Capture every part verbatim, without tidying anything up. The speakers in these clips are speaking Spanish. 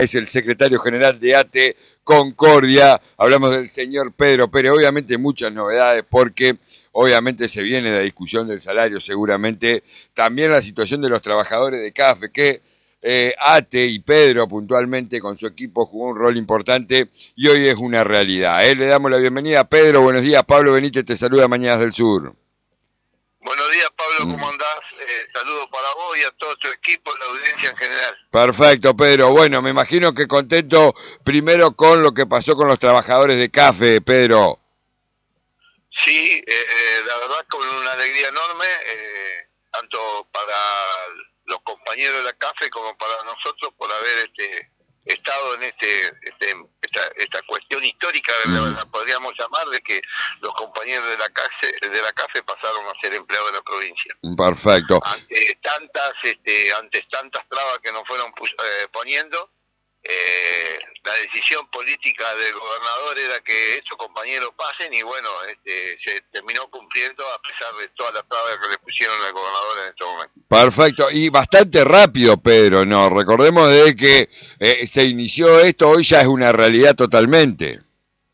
Es el secretario general de A T E Concordia. Hablamos del señor Pedro Pérez. Obviamente muchas novedades porque obviamente se viene la discusión del salario, seguramente también la situación de los trabajadores de CAFE, que eh, A T E y Pedro puntualmente con su equipo jugó un rol importante y hoy es una realidad. ¿eh? Le damos la bienvenida a Pedro. Buenos días, Pablo Benítez te saluda, Mañanas del Sur. Buenos días, Pablo, ¿cómo andás? Eh, saludos para vos y a todo tu equipo, la audiencia en general. Perfecto, Pedro. Bueno, me imagino que contento primero con lo que pasó con los trabajadores de CAFE, Pedro. Sí, eh, la verdad con una alegría enorme, eh, tanto para los compañeros de la CAFE como para nosotros por haber este estado en este, este esta, esta cuestión histórica, mm. la podríamos llamar, de que los compañeros de la CAFE, de la CAFE pasaron a ser empleados de la provincia. Perfecto. Ante tantas, este, ante tantas trabas que nos fueron eh, poniendo, eh, la decisión política del gobernador era que esos compañeros pasen y bueno, este, se terminó cumpliendo a pesar de todas las trabas que le pusieron al gobernador en este momento. Perfecto, y bastante rápido, Pedro, ¿no? Recordemos de que eh, se inició esto, hoy ya es una realidad totalmente.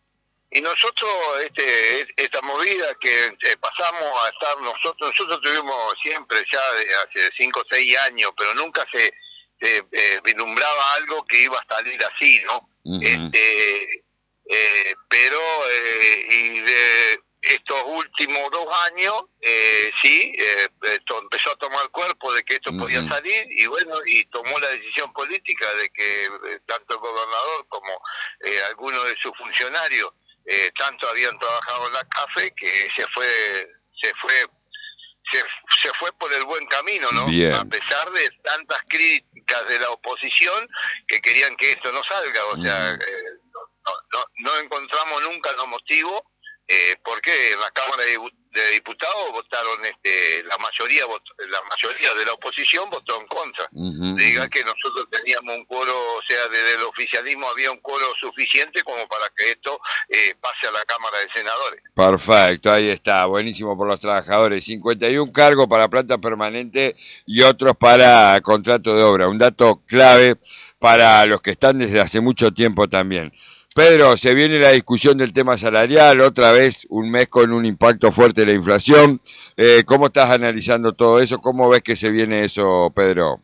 Y nosotros, este, esta movida que eh, pasamos a estar nosotros, nosotros tuvimos siempre ya de hace cinco o seis años, pero nunca se, se eh, vislumbraba algo que iba a salir así, ¿no? Uh-huh. Este, eh, pero, eh, y de estos últimos dos años, eh, sí, eh, esto empezó a tomar cuerpo de que esto uh-huh. podía salir, y bueno, y tomó la decisión política de que eh, tanto el gobernador como eh, algunos de sus funcionarios Eh, tanto habían trabajado en la CAFE que se fue se fue se, se fue por el buen camino, ¿no? Bien. A pesar de tantas críticas de la oposición que querían que esto no salga, o sea, mm. eh, no, no, no encontramos nunca los motivos eh, porque en la Cámara de, de Diputados votaron, este, la mayoría votó, la mayoría de la oposición votó en contra. Uh-huh. Diga que nosotros teníamos un quórum, o sea, desde el oficialismo había un quórum suficiente como para que esto eh, pase a la Cámara de Senadores. Perfecto, ahí está, buenísimo por los trabajadores. cincuenta y uno cargos para planta permanente y otros para contrato de obra. Un dato clave para los que están desde hace mucho tiempo también. Pedro, se viene la discusión del tema salarial, otra vez un mes con un impacto fuerte de la inflación. Eh, ¿Cómo estás analizando todo eso? ¿Cómo ves que se viene eso, Pedro?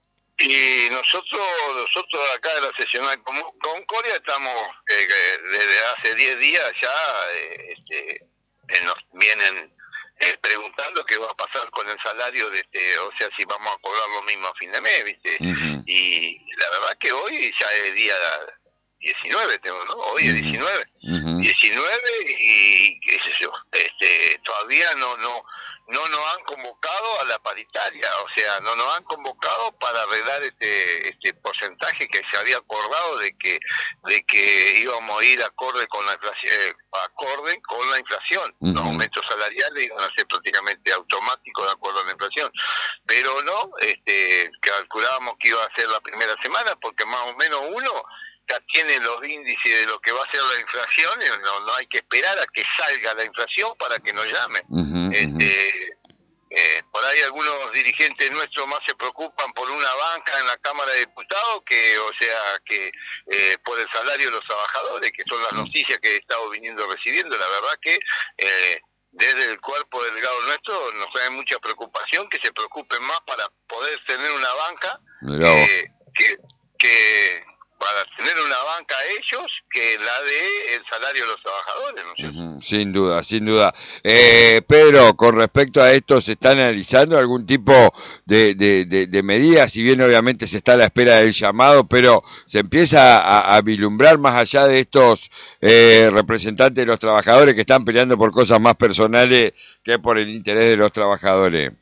Y nosotros nosotros acá de la seccional Concordia estamos eh, desde hace diez días ya eh, este, eh, nos vienen eh, preguntando qué va a pasar con el salario, de este, o sea, si vamos a cobrar lo mismo a fin de mes, ¿viste? Uh-huh. Y la verdad que hoy ya es día diecinueve, tengo, ¿no? Hoy es diecinueve. Uh-huh. diecinueve y qué sé yo, este, todavía no no no nos han convocado a la paritaria, o sea, no nos han convocado para arreglar este este porcentaje que se había acordado de que de que íbamos a ir acorde con la inflación, eh, acorde con la inflación. Uh-huh. Los aumentos salariales iban a ser prácticamente automáticos de acuerdo a la inflación, pero no, este, calculábamos que iba a ser la primera semana porque más o menos uno ya tiene los índices de lo que va a ser la inflación, no, no hay que esperar a que salga la inflación para que nos llamen. Uh-huh, este, uh-huh. eh, por ahí algunos dirigentes nuestros más se preocupan por una banca en la Cámara de Diputados que, o sea, que eh, por el salario de los trabajadores, que son las noticias que he estado viniendo recibiendo. La verdad que eh, desde el cuerpo delgado nuestro nos trae mucha preocupación, que se preocupen más para poder tener una banca eh, que, que para tener una banca a ellos que la de el salario de los trabajadores, ¿no es cierto? Uh-huh, sin duda, sin duda. Eh, Pedro, con respecto a esto, ¿se están analizando algún tipo de, de, de, de medidas? Si bien obviamente se está a la espera del llamado, pero se empieza a, a vislumbrar más allá de estos eh, representantes de los trabajadores que están peleando por cosas más personales que por el interés de los trabajadores.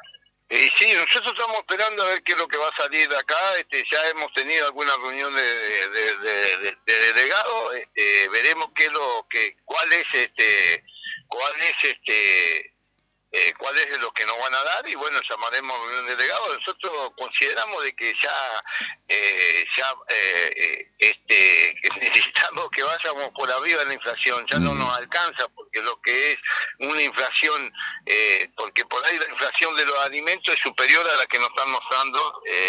Y sí, nosotros estamos esperando a ver qué es lo que va a salir de acá. Este, ya hemos tenido alguna reunión de, de, de, de, de delegados. Este, veremos qué es lo que, cuál es este, cuál es este, eh, cuál es lo que nos van a dar y bueno, llamaremos a reunión de delegados. Nosotros consideramos de que ya, eh, ya, eh, este, que necesitamos que vayamos por arriba de la inflación. Ya no nos alcanza porque lo que es una inflación, eh, porque por ahí la inflación de los alimentos es superior a la que nos están mostrando eh,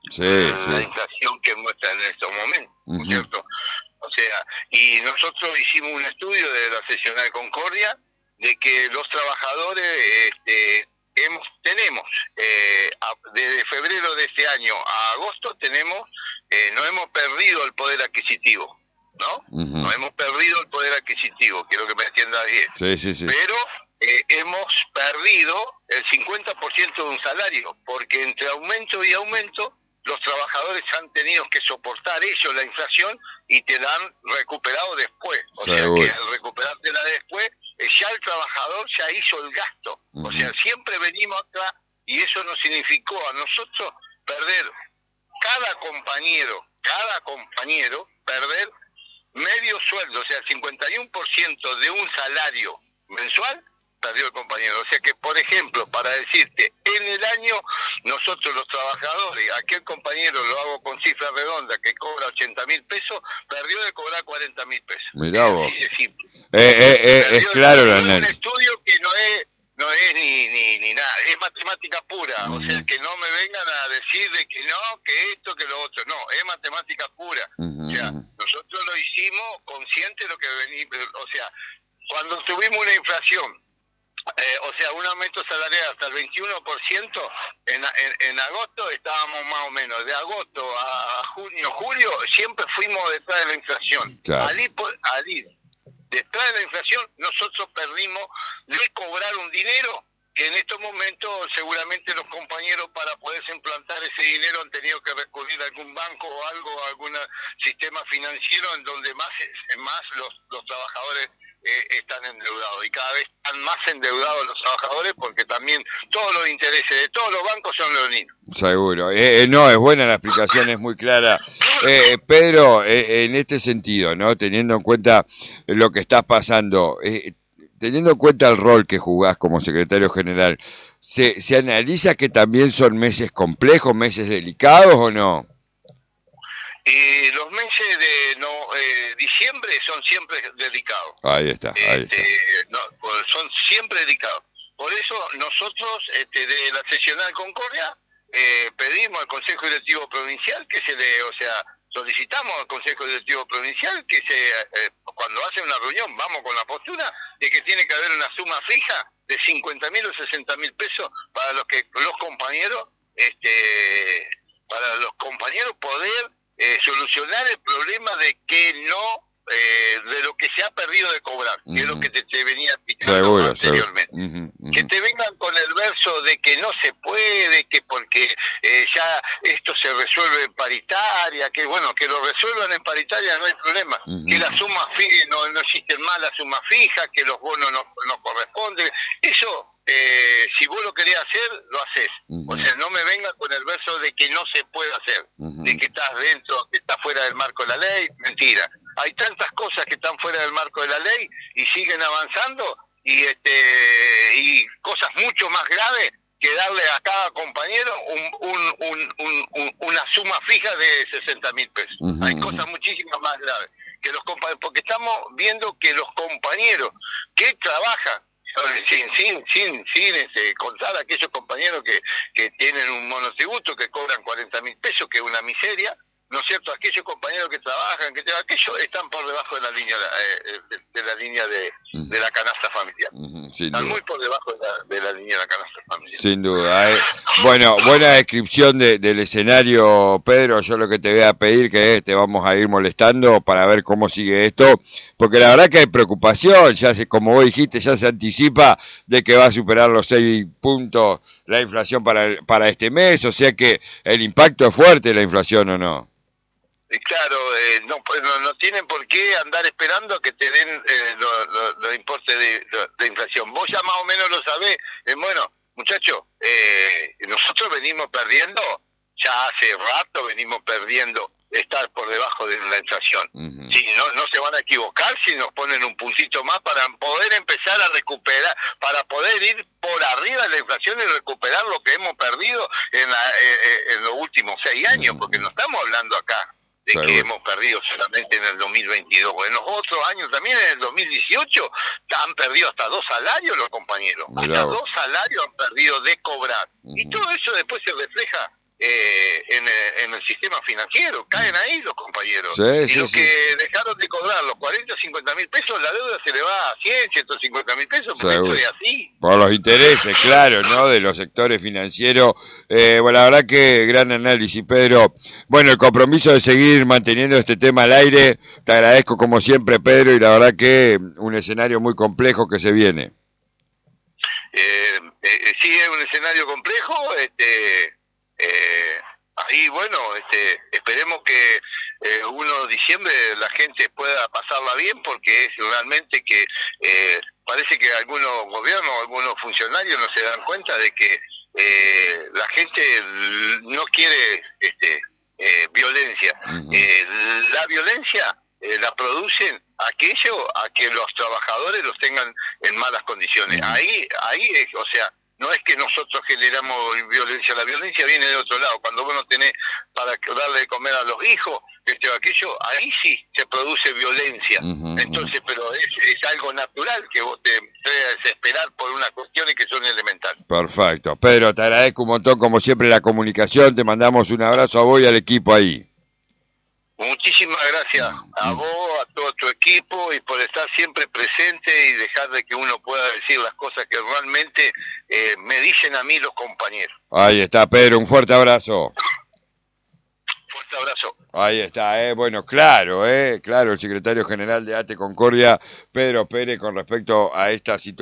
sí, la sí. inflación que muestra en estos momentos, ¿no es Uh-huh. cierto? O sea, y nosotros hicimos un estudio de la seccional Concordia de que los trabajadores este, hemos, tenemos, eh, a, desde febrero de este año a agosto tenemos, eh, no hemos perdido el poder adquisitivo, ¿no? Uh-huh. No hemos perdido el poder adquisitivo, quiero que me entiendas bien. Sí, sí, sí. Pero eh, hemos perdido el cincuenta por ciento de un salario, porque entre aumento y aumento los trabajadores han tenido que soportar ellos la inflación y te la han recuperado después. O Seguro. sea que al recuperártela después, eh, ya el trabajador ya hizo el gasto. Uh-huh. O sea, siempre venimos acá y eso nos significó a nosotros perder cada compañero, cada compañero, perder medio sueldo, o sea, el cincuenta y uno por ciento de un salario mensual perdió el compañero. O sea que, por ejemplo, para decirte, en el año nosotros los trabajadores, aquel compañero, lo hago con cifra redonda, que cobra ochenta mil pesos, perdió de cobrar cuarenta mil pesos. Mirá vos. Así de simple. Eh, eh, eh, es claro el análisis. Es un estudio que no es no es ni, ni, ni nada, es matemática pura. Uh-huh. O sea, que no me vengan a decir de que no, que esto, que lo otro. No, es matemática pura. Uh-huh. O sea, nosotros lo hicimos consciente de lo que venimos. O sea, cuando tuvimos una inflación, Eh, o sea, un aumento salarial hasta el veintiuno por ciento, en, en, en agosto estábamos más o menos, de agosto a junio, julio, siempre fuimos detrás de la inflación. Claro. Al ir, por, al ir detrás de la inflación, nosotros perdimos de cobrar un dinero que en estos momentos seguramente los compañeros para poderse implantar ese dinero han tenido que recurrir a algún banco o algo, a algún sistema financiero en donde más, más los, los trabajadores Eh, están endeudados y cada vez están más endeudados los trabajadores porque también todos los intereses de todos los bancos son leoninos. Seguro. Eh, no, es buena la explicación, es muy clara. Eh, Pedro, eh, en este sentido, ¿no? Teniendo en cuenta lo que estás pasando, eh, teniendo en cuenta el rol que jugás como secretario general, ¿se, se analiza que también son meses complejos, meses delicados o no? Y los meses de no, eh, diciembre son siempre delicados. Ahí está, ahí este, está. No, son siempre delicados. Por eso nosotros, este, de la seccional Concordia, eh, pedimos al Consejo Directivo Provincial que se le, o sea, solicitamos al Consejo Directivo Provincial que se, eh, cuando hace una reunión, vamos con la postura de que tiene que haber una suma fija de cincuenta mil o sesenta mil pesos para los que los compañeros, este, para los compañeros poder Eh, solucionar el problema de que no, eh, de lo que se ha perdido de cobrar, uh-huh. que es lo que te, te venía explicando seguro, anteriormente. Uh-huh, uh-huh. Que te vengan con el verso de que no se puede, que porque eh, ya esto se resuelve en paritaria, que bueno, que lo resuelvan en paritaria no hay problema, uh-huh. que la suma fija, no, no existen más las sumas fijas, que los bonos no, no corresponden, eso... Eh, si vos lo querés hacer, lo haces. Uh-huh. O sea, no me vengas con el verso de que no se puede hacer, uh-huh. de que estás dentro, que estás fuera del marco de la ley. Mentira. Hay tantas cosas que están fuera del marco de la ley y siguen avanzando y este y cosas mucho más graves que darle a cada compañero un, un, un, un, un, una suma fija de sesenta mil pesos. Uh-huh. Hay cosas muchísimas más graves que los compañeros, porque estamos viendo que los compañeros que trabajan sin sin sin sin este, contar a aquellos compañeros que, que tienen un monotributo que cobran cuarenta mil pesos, que es una miseria, ¿no es cierto? Aquellos compañeros que trabajan, que te, aquellos están por debajo de la línea eh, de, de la línea de, de la canasta familiar. Uh-huh, están muy por debajo de la, de la línea de la canasta familiar. Sin duda. Eh. Bueno, buena descripción de, del escenario, Pedro. Yo lo que te voy a pedir que te vamos a ir molestando para ver cómo sigue esto, porque la verdad que hay preocupación, ya se, como vos dijiste, ya se anticipa de que va a superar los seis puntos la inflación para, para este mes, o sea que el impacto es fuerte la inflación, ¿o no? Claro, eh, no, no no tienen por qué andar esperando a que te den eh, los lo, lo importes de, lo, de inflación. Vos ya más o menos lo sabés. Eh, bueno, muchachos, eh, nosotros venimos perdiendo, ya hace rato venimos perdiendo estar por debajo de la inflación. Uh-huh. Sí, no, no se van a equivocar si nos ponen un puntito más para poder empezar a recuperar, para poder ir por arriba de la inflación y recuperar lo que hemos perdido en, la, eh, en los últimos seis años, uh-huh. porque no estamos hablando acá de claro. que hemos perdido solamente en el dos mil veintidós. En los otros años también, en el dos mil dieciocho, han perdido hasta dos salarios los compañeros. Mirá. Hasta dos salarios han perdido de cobrar. Uh-huh. Y todo eso después se refleja eh, en, el, en el sistema financiero, caen ahí los compañeros. Sí, y sí, los sí. que dejaron de cobrar los cuarenta o cincuenta mil pesos, la deuda se le va a cien, ciento cincuenta mil pesos, porque Seguro. esto es así. Por los intereses, claro, ¿no? De los sectores financieros. Eh, bueno, la verdad que gran análisis, Pedro. Bueno, el compromiso de seguir manteniendo este tema al aire, te agradezco como siempre, Pedro, y la verdad que un escenario muy complejo que se viene. Eh, eh, sí, es un escenario complejo, este, eh, ahí bueno, este, esperemos que eh, uno de diciembre la gente pueda pasarla bien, porque es realmente que eh, parece que algunos gobiernos, algunos funcionarios no se dan cuenta de que eh, la gente no quiere este, eh, violencia. Uh-huh. Eh, la violencia eh, la producen aquello a que los trabajadores los tengan en malas condiciones. Uh-huh. Ahí, ahí es, o sea, no es que nosotros generamos violencia, la violencia viene de otro lado. Cuando vos no tenés para darle de comer a los hijos, este o aquello, ahí sí se produce violencia. Uh-huh. Entonces, pero es, es algo natural que vos te puedas desesperar por unas cuestiones que son elementales. Perfecto. Pedro, te agradezco un montón, como siempre, la comunicación. Te mandamos un abrazo a vos y al equipo ahí. Muchísimas gracias a vos, a todo tu equipo, y por estar siempre presente y dejar de que uno pueda decir las cosas que realmente eh, me dicen a mí los compañeros. Ahí está, Pedro, un fuerte abrazo. Fuerte abrazo. Ahí está, eh, bueno, claro, eh, claro, el secretario general de ATE Concordia, Pedro Pérez, con respecto a esta situación.